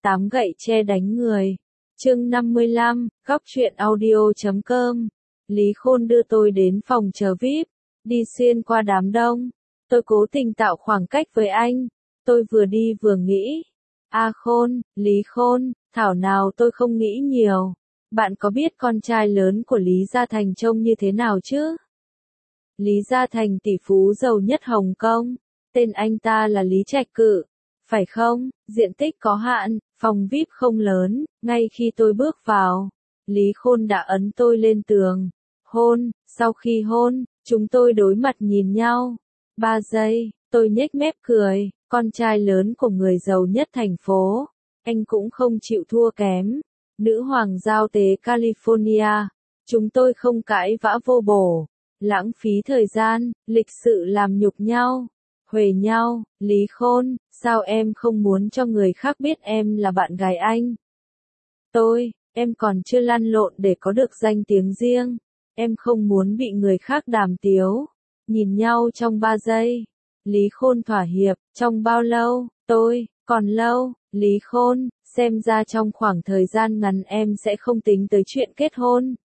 Tám gậy tre đánh người. Chương 55, góc truyện audio.com. Lý Khôn đưa tôi đến phòng chờ VIP, đi xuyên qua đám đông. Tôi cố tình tạo khoảng cách với anh. Tôi vừa đi vừa nghĩ. Khôn, Lý Khôn, thảo nào tôi không nghĩ nhiều. Bạn có biết con trai lớn của Lý Gia Thành trông như thế nào chứ? Lý Gia Thành tỷ phú giàu nhất Hồng Kông. Tên anh ta là Lý Trạch Cự. Phải không? Diện tích có hạn, phòng VIP không lớn. Ngay khi tôi bước vào, Lý Khôn đã ấn tôi lên tường. Hôn, sau khi hôn, chúng tôi đối mặt nhìn nhau. 3 giây, tôi nhếch mép cười. Con trai lớn của người giàu nhất thành phố. Anh cũng không chịu thua kém. Nữ hoàng giao tế California. Chúng tôi không cãi vã vô bổ. Lãng phí thời gian, lịch sự làm nhục nhau. Huề nhau. Lý Khôn, sao em không muốn cho người khác biết em là bạn gái anh? Em còn chưa lăn lộn để có được danh tiếng riêng. Em không muốn bị người khác đàm tiếu. Nhìn nhau trong 3 giây. Lý Khôn thỏa hiệp, trong bao lâu? Còn lâu. Lý Khôn, xem ra trong khoảng thời gian ngắn em sẽ không tính tới chuyện kết hôn.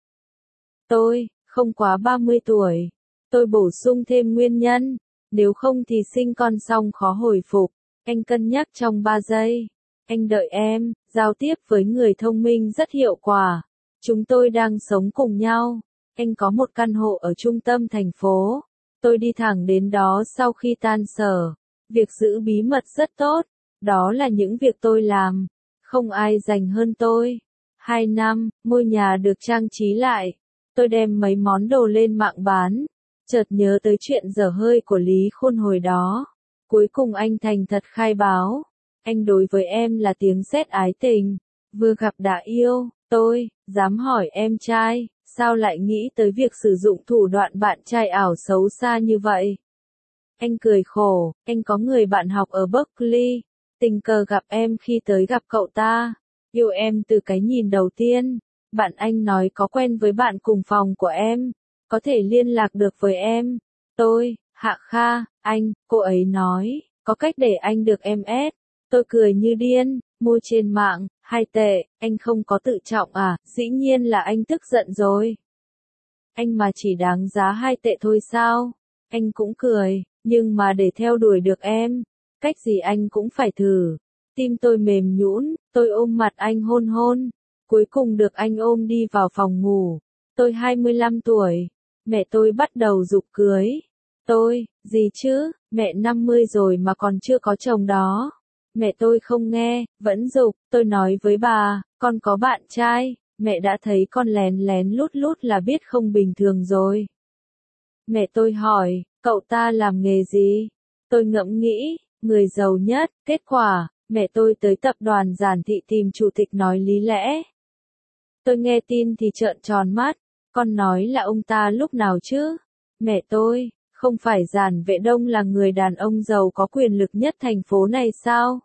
Không quá 30 tuổi. Tôi bổ sung thêm nguyên nhân. Nếu không thì sinh con xong khó hồi phục. Anh cân nhắc trong 3 giây. Anh đợi em, giao tiếp với người thông minh rất hiệu quả. Chúng tôi đang sống cùng nhau. Anh có một căn hộ ở trung tâm thành phố. Tôi đi thẳng đến đó sau khi tan sở. Việc giữ bí mật rất tốt. Đó là những việc tôi làm. Không ai rành hơn tôi. 2 năm, ngôi nhà được trang trí lại. Tôi đem mấy món đồ lên mạng bán. Chợt nhớ tới chuyện dở hơi của Lý Khôn hồi đó. Cuối cùng anh thành thật khai báo. Anh đối với em là tiếng sét ái tình. Vừa gặp đã yêu. Tôi dám hỏi em trai, sao lại nghĩ tới việc sử dụng thủ đoạn bạn trai ảo xấu xa như vậy? Anh cười khổ, anh có người bạn học ở Berkeley. Tình cờ gặp em khi tới gặp cậu ta. Yêu em từ cái nhìn đầu tiên. Bạn anh nói có quen với bạn cùng phòng của em. Có thể liên lạc được với em. Hạ Kha, cô ấy nói, có cách để anh được em ép. Tôi cười như điên, mua trên mạng, 2 tệ, anh không có tự trọng à? Dĩ nhiên là anh tức giận rồi. Anh mà chỉ đáng giá 2 tệ thôi sao? Anh cũng cười, nhưng mà để theo đuổi được em, cách gì anh cũng phải thử. Tim tôi mềm nhũn, tôi ôm mặt anh hôn hôn. Cuối cùng được anh ôm đi vào phòng ngủ. Tôi 25 tuổi. Mẹ tôi bắt đầu giục cưới. Gì chứ, mẹ 50 rồi mà còn chưa có chồng đó. Mẹ tôi không nghe, vẫn giục. Tôi nói với bà, con có bạn trai. Mẹ đã thấy con lén lén lút lút là biết không bình thường rồi. Mẹ tôi hỏi, cậu ta làm nghề gì? Tôi ngẫm nghĩ, người giàu nhất. Kết quả, mẹ tôi tới tập đoàn Giản Thị tìm chủ tịch nói lý lẽ. Tôi nghe tin thì trợn tròn mắt. Con nói là ông ta lúc nào chứ? Mẹ tôi, không phải Giản Vệ Đông là người đàn ông giàu có quyền lực nhất thành phố này sao?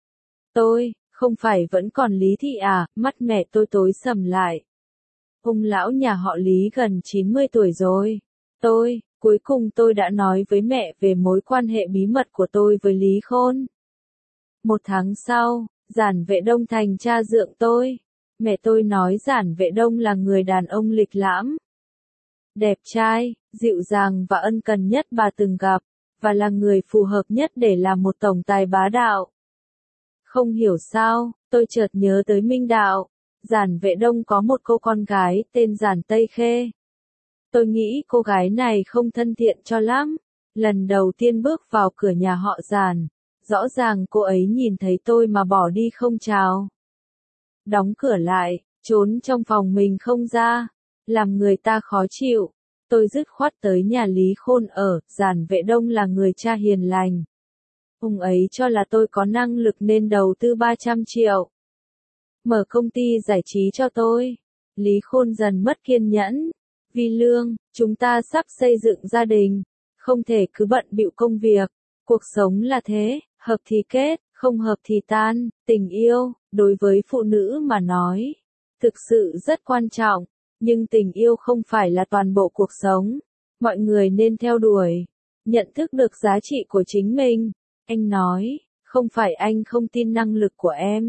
Không phải vẫn còn Lý Thị à? Mắt mẹ tôi tối sầm lại. Ông lão nhà họ Lý gần 90 tuổi rồi. Cuối cùng tôi đã nói với mẹ về mối quan hệ bí mật của tôi với Lý Khôn. 1 tháng sau, Giản Vệ Đông thành cha dượng tôi. Mẹ tôi nói Giản Vệ Đông là người đàn ông lịch lãm, đẹp trai, dịu dàng và ân cần nhất bà từng gặp, và là người phù hợp nhất để làm một tổng tài bá đạo. Không hiểu sao, tôi chợt nhớ tới Minh Đạo. Giản Vệ Đông có một cô con gái tên Giản Tây Khê. Tôi nghĩ cô gái này không thân thiện cho lắm. Lần đầu tiên bước vào cửa nhà họ Giản, rõ ràng cô ấy nhìn thấy tôi mà bỏ đi không chào. Đóng cửa lại, trốn trong phòng mình không ra, làm người ta khó chịu. Tôi dứt khoát tới nhà Lý Khôn ở. Giản Vệ Đông là người cha hiền lành. Ông ấy cho là tôi có năng lực nên đầu tư 300 triệu. Mở công ty giải trí cho tôi. Lý Khôn dần mất kiên nhẫn. Vì lương, chúng ta sắp xây dựng gia đình. Không thể cứ bận bịu công việc. Cuộc sống là thế, hợp thì kết, không hợp thì tan. Tình yêu, đối với phụ nữ mà nói, thực sự rất quan trọng. Nhưng tình yêu không phải là toàn bộ cuộc sống. Mọi người nên theo đuổi. Nhận thức được giá trị của chính mình. Anh nói, không phải anh không tin năng lực của em.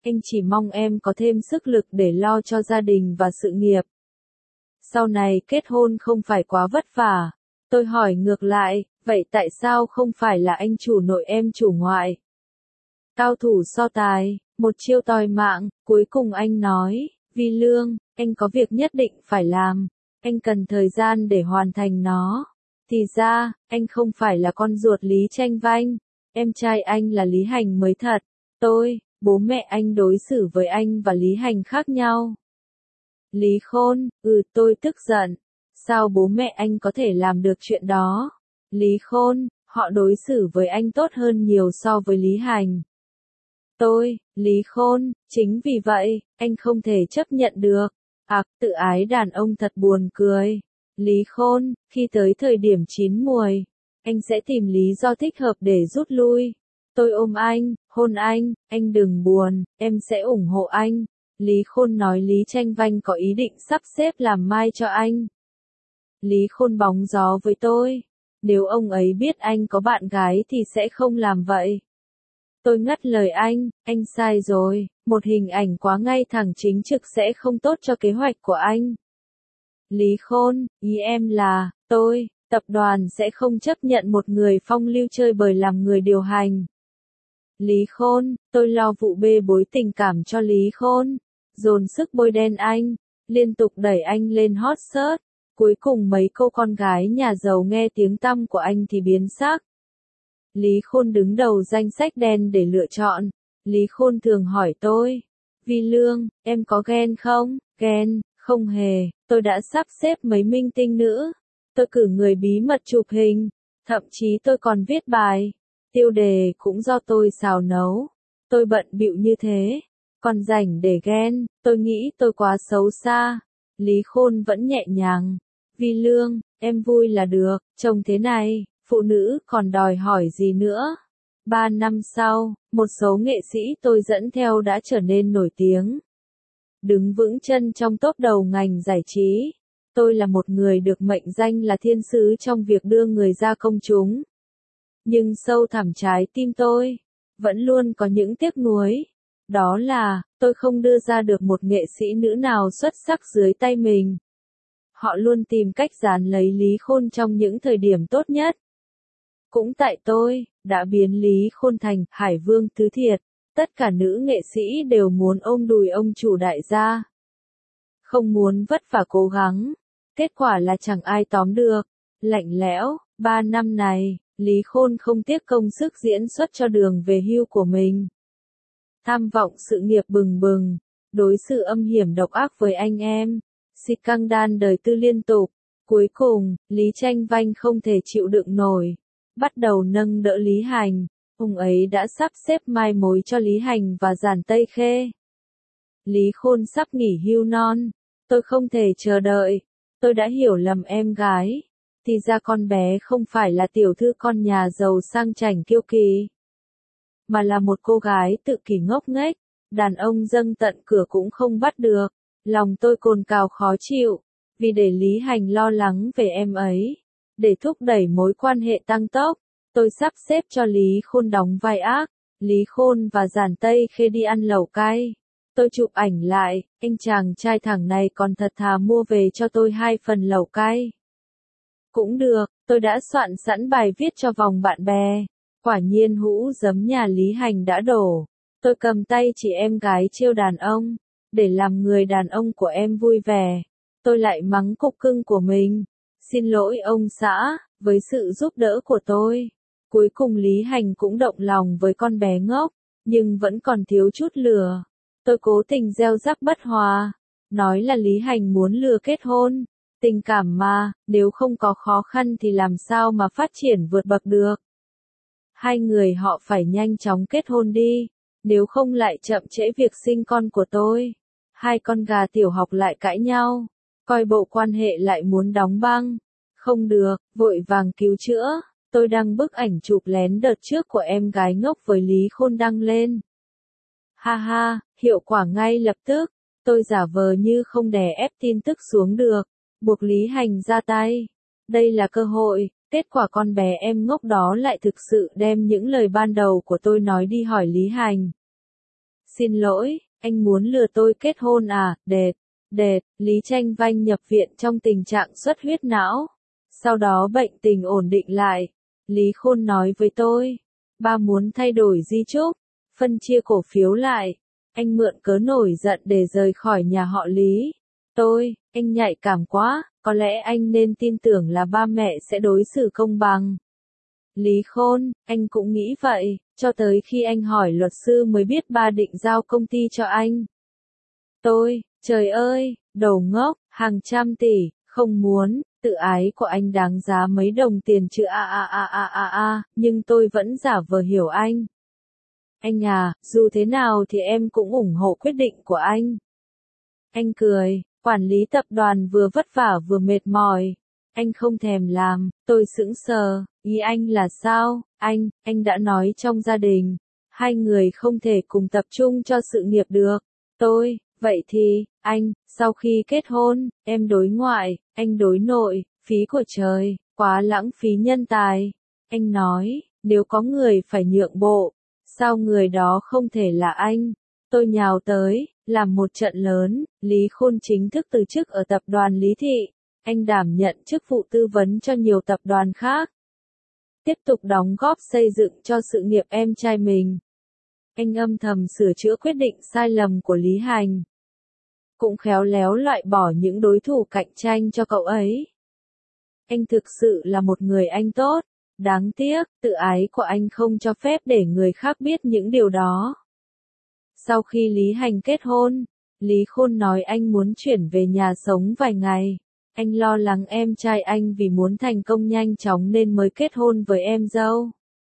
anh chỉ mong em có thêm sức lực để lo cho gia đình và sự nghiệp. Sau này kết hôn không phải quá vất vả. Tôi hỏi ngược lại, vậy tại sao không phải là anh chủ nội em chủ ngoại? Cao thủ so tài, một chiêu tòi mạng, cuối cùng anh nói, Vi Lương, anh có việc nhất định phải làm, anh cần thời gian để hoàn thành nó. Thì ra, anh không phải là con ruột Lý Tranh Vanh, em trai anh là Lý Hành mới thật. Bố mẹ anh đối xử với anh và Lý Hành khác nhau. Lý Khôn, tôi tức giận. Sao bố mẹ anh có thể làm được chuyện đó? Lý Khôn, họ đối xử với anh tốt hơn nhiều so với Lý Hành. Lý Khôn, chính vì vậy, anh không thể chấp nhận được. Tự ái đàn ông thật buồn cười. Lý Khôn, khi tới thời điểm chín muồi, anh sẽ tìm lý do thích hợp để rút lui. Tôi ôm anh, hôn anh đừng buồn, em sẽ ủng hộ anh. Lý Khôn nói Lý Tranh Vanh có ý định sắp xếp làm mai cho anh. Lý Khôn bóng gió với tôi. Nếu ông ấy biết anh có bạn gái thì sẽ không làm vậy. Tôi ngắt lời anh sai rồi, một hình ảnh quá ngay thẳng chính trực sẽ không tốt cho kế hoạch của anh. Lý Khôn, ý em là, tập đoàn sẽ không chấp nhận một người phong lưu chơi bời làm người điều hành. Lý Khôn, tôi lo vụ bê bối tình cảm cho Lý Khôn, dồn sức bôi đen anh, liên tục đẩy anh lên hot search. Cuối cùng mấy cô con gái nhà giàu nghe tiếng tăm của anh thì biến sắc. Lý Khôn đứng đầu danh sách đen để lựa chọn. Lý Khôn thường hỏi tôi, Vi Lương, em có ghen không? Ghen, không hề, tôi đã sắp xếp mấy minh tinh nữ. Tôi cử người bí mật chụp hình, thậm chí tôi còn viết bài. Tiêu đề cũng do tôi xào nấu. Tôi bận bịu như thế, còn rảnh để ghen, tôi nghĩ tôi quá xấu xa. Lý Khôn vẫn nhẹ nhàng. Vi Lương, em vui là được, trông thế này, phụ nữ còn đòi hỏi gì nữa. 3 năm sau, một số nghệ sĩ tôi dẫn theo đã trở nên nổi tiếng. Đứng vững chân trong top đầu ngành giải trí. Tôi là một người được mệnh danh là thiên sứ trong việc đưa người ra công chúng. Nhưng sâu thẳm trái tim tôi, vẫn luôn có những tiếc nuối. Đó là, tôi không đưa ra được một nghệ sĩ nữ nào xuất sắc dưới tay mình. Họ luôn tìm cách dán lấy Lý Khôn trong những thời điểm tốt nhất. Cũng tại tôi, đã biến Lý Khôn thành Hải Vương thứ thiệt. Tất cả nữ nghệ sĩ đều muốn ôm đùi ông chủ đại gia. Không muốn vất vả cố gắng. Kết quả là chẳng ai tóm được. Lạnh lẽo, 3 năm này, Lý Khôn không tiếc công sức diễn xuất cho đường về hưu của mình. Tham vọng sự nghiệp bừng bừng, đối xử âm hiểm độc ác với anh em. Scandal đời tư liên tục. Cuối cùng, Lý Tranh Vanh không thể chịu đựng nổi. Bắt đầu nâng đỡ Lý Hành. Ông ấy đã sắp xếp mai mối cho Lý Hành và Giản Tây Khê. Lý Khôn sắp nghỉ hưu non. Tôi không thể chờ đợi. Tôi đã hiểu lầm em gái. Thì ra con bé không phải là tiểu thư con nhà giàu sang chảnh kiêu kỳ, mà là một cô gái tự kỷ ngốc nghếch. Đàn ông dâng tận cửa cũng không bắt được. Lòng tôi cồn cào khó chịu, vì để Lý Hành lo lắng về em ấy. Để thúc đẩy mối quan hệ tăng tốc, tôi sắp xếp cho Lý Khôn đóng vai ác. Lý Khôn và Giản Tây Khê đi ăn lẩu cay. Tôi chụp ảnh lại, anh chàng trai thẳng này còn thật thà mua về cho tôi 2 phần lẩu cay. Cũng được, tôi đã soạn sẵn bài viết cho vòng bạn bè. Quả nhiên hũ giấm nhà Lý Hành đã đổ. Tôi cầm tay chỉ em gái trêu đàn ông. Để làm người đàn ông của em vui vẻ. Tôi lại mắng cục cưng của mình. Xin lỗi ông xã, với sự giúp đỡ của tôi. Cuối cùng Lý Hành cũng động lòng với con bé ngốc, nhưng vẫn còn thiếu chút lửa. Tôi cố tình gieo rắc bất hòa. Nói là Lý Hành muốn lừa kết hôn. Tình cảm mà, nếu không có khó khăn thì làm sao mà phát triển vượt bậc được. Hai người họ phải nhanh chóng kết hôn đi, nếu không lại chậm trễ việc sinh con của tôi. Hai con gà tiểu học lại cãi nhau, coi bộ quan hệ lại muốn đóng băng. Không được, vội vàng cứu chữa. Tôi đăng bức ảnh chụp lén đợt trước của em gái ngốc với Lý Khôn đăng lên. Ha ha, hiệu quả ngay lập tức. Tôi giả vờ như không đè ép tin tức xuống được, buộc Lý Hành ra tay. Đây là cơ hội. Kết quả con bé em ngốc đó lại thực sự đem những lời ban đầu của tôi nói đi hỏi Lý Hành. Xin lỗi, anh muốn lừa tôi kết hôn à, đệt, Lý Tranh Vanh nhập viện trong tình trạng xuất huyết não. Sau đó bệnh tình ổn định lại. Lý Khôn nói với tôi, ba muốn thay đổi di chúc, phân chia cổ phiếu lại. Anh mượn cớ nổi giận để rời khỏi nhà họ Lý. Anh nhạy cảm quá, có lẽ anh nên tin tưởng là ba mẹ sẽ đối xử công bằng. Lý Khôn, anh cũng nghĩ vậy, cho tới khi anh hỏi luật sư mới biết ba định giao công ty cho anh. Trời ơi, đồ ngốc, hàng trăm tỷ, không muốn, tự ái của anh đáng giá mấy đồng tiền chứ nhưng tôi vẫn giả vờ hiểu anh. Anh à, dù thế nào thì em cũng ủng hộ quyết định của anh. Anh cười, quản lý tập đoàn vừa vất vả vừa mệt mỏi. Anh không thèm làm, tôi sững sờ, ý anh là sao? Anh đã nói trong gia đình, hai người không thể cùng tập trung cho sự nghiệp được. Vậy thì, sau khi kết hôn, em đối ngoại, anh đối nội, phí của trời, quá lãng phí nhân tài. Anh nói, nếu có người phải nhượng bộ, sao người đó không thể là anh? Tôi nhào tới, làm một trận lớn, Lý Khôn chính thức từ chức ở tập đoàn Lý Thị. Anh đảm nhận chức vụ tư vấn cho nhiều tập đoàn khác. Tiếp tục đóng góp xây dựng cho sự nghiệp em trai mình. Anh âm thầm sửa chữa quyết định sai lầm của Lý Hành. Cũng khéo léo loại bỏ những đối thủ cạnh tranh cho cậu ấy. Anh thực sự là một người anh tốt. Đáng tiếc, tự ái của anh không cho phép để người khác biết những điều đó. Sau khi Lý Hành kết hôn, Lý Khôn nói anh muốn chuyển về nhà sống vài ngày. Anh lo lắng em trai anh vì muốn thành công nhanh chóng nên mới kết hôn với em dâu.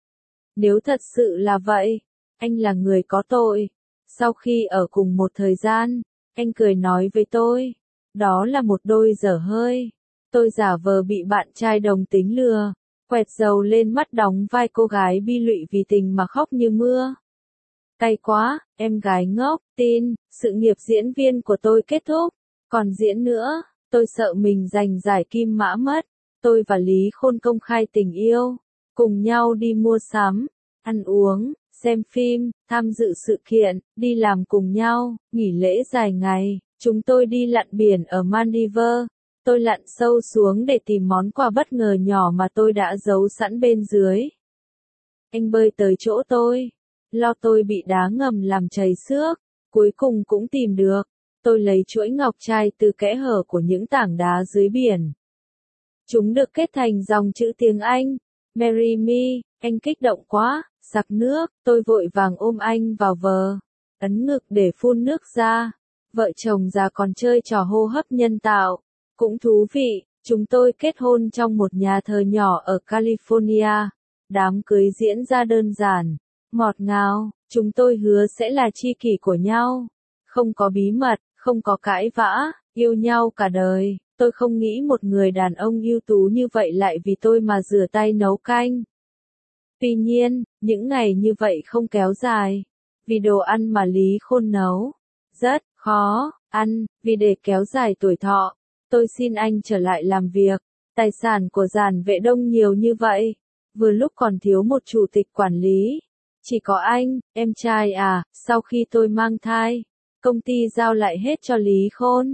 Nếu thật sự là vậy, anh là người có tội. Sau khi ở cùng một thời gian, anh cười nói với tôi, đó là một đôi dở hơi. Tôi giả vờ bị bạn trai đồng tính lừa, quẹt dầu lên mắt đóng vai cô gái bi lụy vì tình mà khóc như mưa. Cay quá, em gái ngốc, tin, sự nghiệp diễn viên của tôi kết thúc, còn diễn nữa, tôi sợ mình giành giải kim mã mất. Tôi và Lý Khôn công khai tình yêu, cùng nhau đi mua sắm, ăn uống, xem phim, tham dự sự kiện, đi làm cùng nhau, nghỉ lễ dài ngày, chúng tôi đi lặn biển ở Maldives. Tôi lặn sâu xuống để tìm món quà bất ngờ nhỏ mà tôi đã giấu sẵn bên dưới. Anh bơi tới chỗ tôi, lo tôi bị đá ngầm làm chảy xước, cuối cùng cũng tìm được. Tôi lấy chuỗi ngọc trai từ kẽ hở của những tảng đá dưới biển. Chúng được kết thành dòng chữ tiếng Anh, Marry me. Anh kích động quá, sặc nước, tôi vội vàng ôm anh vào vờ, ấn ngực để phun nước ra. Vợ chồng già còn chơi trò hô hấp nhân tạo. Cũng thú vị, chúng tôi kết hôn trong một nhà thờ nhỏ ở California. Đám cưới diễn ra đơn giản, ngọt ngào, chúng tôi hứa sẽ là tri kỷ của nhau. Không có bí mật, không có cãi vã, yêu nhau cả đời. Tôi không nghĩ một người đàn ông ưu tú như vậy lại vì tôi mà rửa tay nấu canh. Tuy nhiên, những ngày như vậy không kéo dài. Vì đồ ăn mà Lý Khôn nấu rất khó ăn, vì để kéo dài tuổi thọ, tôi xin anh trở lại làm việc. Tài sản của Giản Vệ Đông nhiều như vậy, vừa lúc còn thiếu một chủ tịch quản lý. Chỉ có anh, em trai à, sau khi tôi mang thai, công ty giao lại hết cho Lý Khôn.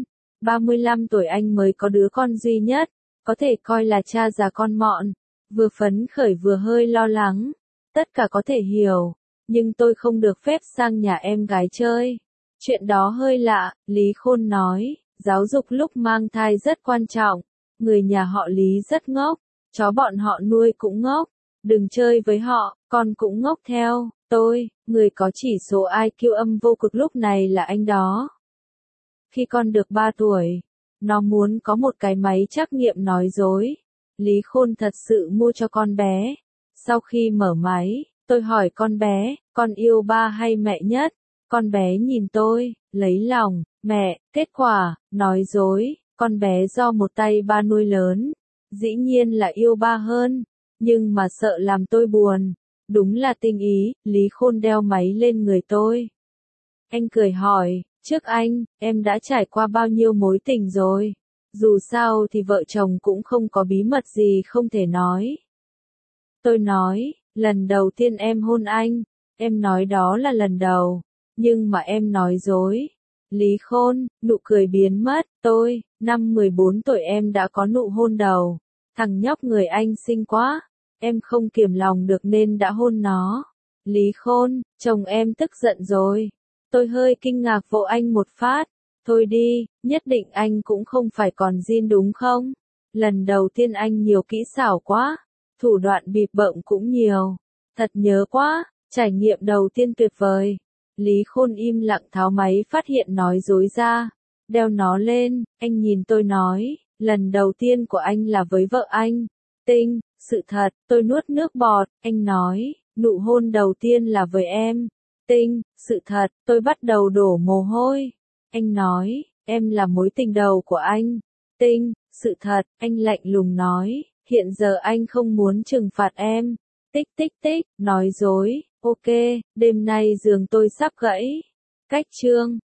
35 tuổi anh mới có đứa con duy nhất, có thể coi là cha già con mọn. Vừa phấn khởi vừa hơi lo lắng. Tất cả có thể hiểu, nhưng tôi không được phép sang nhà em gái chơi. Chuyện đó hơi lạ, Lý Khôn nói, giáo dục lúc mang thai rất quan trọng. Người nhà họ Lý rất ngốc, chó bọn họ nuôi cũng ngốc. Đừng chơi với họ, con cũng ngốc theo. Người có chỉ số IQ âm vô cực lúc này là anh đó. Khi con được 3 tuổi, nó muốn có một cái máy trắc nghiệm nói dối. Lý Khôn thật sự mua cho con bé. Sau khi mở máy, tôi hỏi con bé, con yêu ba hay mẹ nhất? Con bé nhìn tôi, lấy lòng, mẹ, kết quả, nói dối, con bé do một tay ba nuôi lớn. Dĩ nhiên là yêu ba hơn, nhưng mà sợ làm tôi buồn. Đúng là tinh ý, Lý Khôn đeo máy lên người tôi. Anh cười hỏi, trước anh, em đã trải qua bao nhiêu mối tình rồi? Dù sao thì vợ chồng cũng không có bí mật gì không thể nói. Tôi nói, lần đầu tiên em hôn anh, em nói đó là lần đầu. Nhưng mà em nói dối. Lý Khôn, nụ cười biến mất, tôi, năm 14 tuổi em đã có nụ hôn đầu. Thằng nhóc người anh xinh quá, em không kiềm lòng được nên đã hôn nó. Lý Khôn, chồng em tức giận rồi. Tôi hơi kinh ngạc vỗ anh một phát. Thôi đi, nhất định anh cũng không phải còn zin đúng không? Lần đầu tiên anh nhiều kỹ xảo quá, thủ đoạn bịp bợm cũng nhiều. Thật nhớ quá, trải nghiệm đầu tiên tuyệt vời. Lý Khôn im lặng tháo máy phát hiện nói dối ra. Đeo nó lên, anh nhìn tôi nói, lần đầu tiên của anh là với vợ anh. Tinh, sự thật, tôi nuốt nước bọt, anh nói, nụ hôn đầu tiên là với em. Tinh, sự thật, tôi bắt đầu đổ mồ hôi. Anh nói, em là mối tình đầu của anh. Tinh, sự thật, anh lạnh lùng nói, hiện giờ anh không muốn trừng phạt em. Tích tích tích, nói dối, ok, đêm nay giường tôi sắp gãy. Cách chương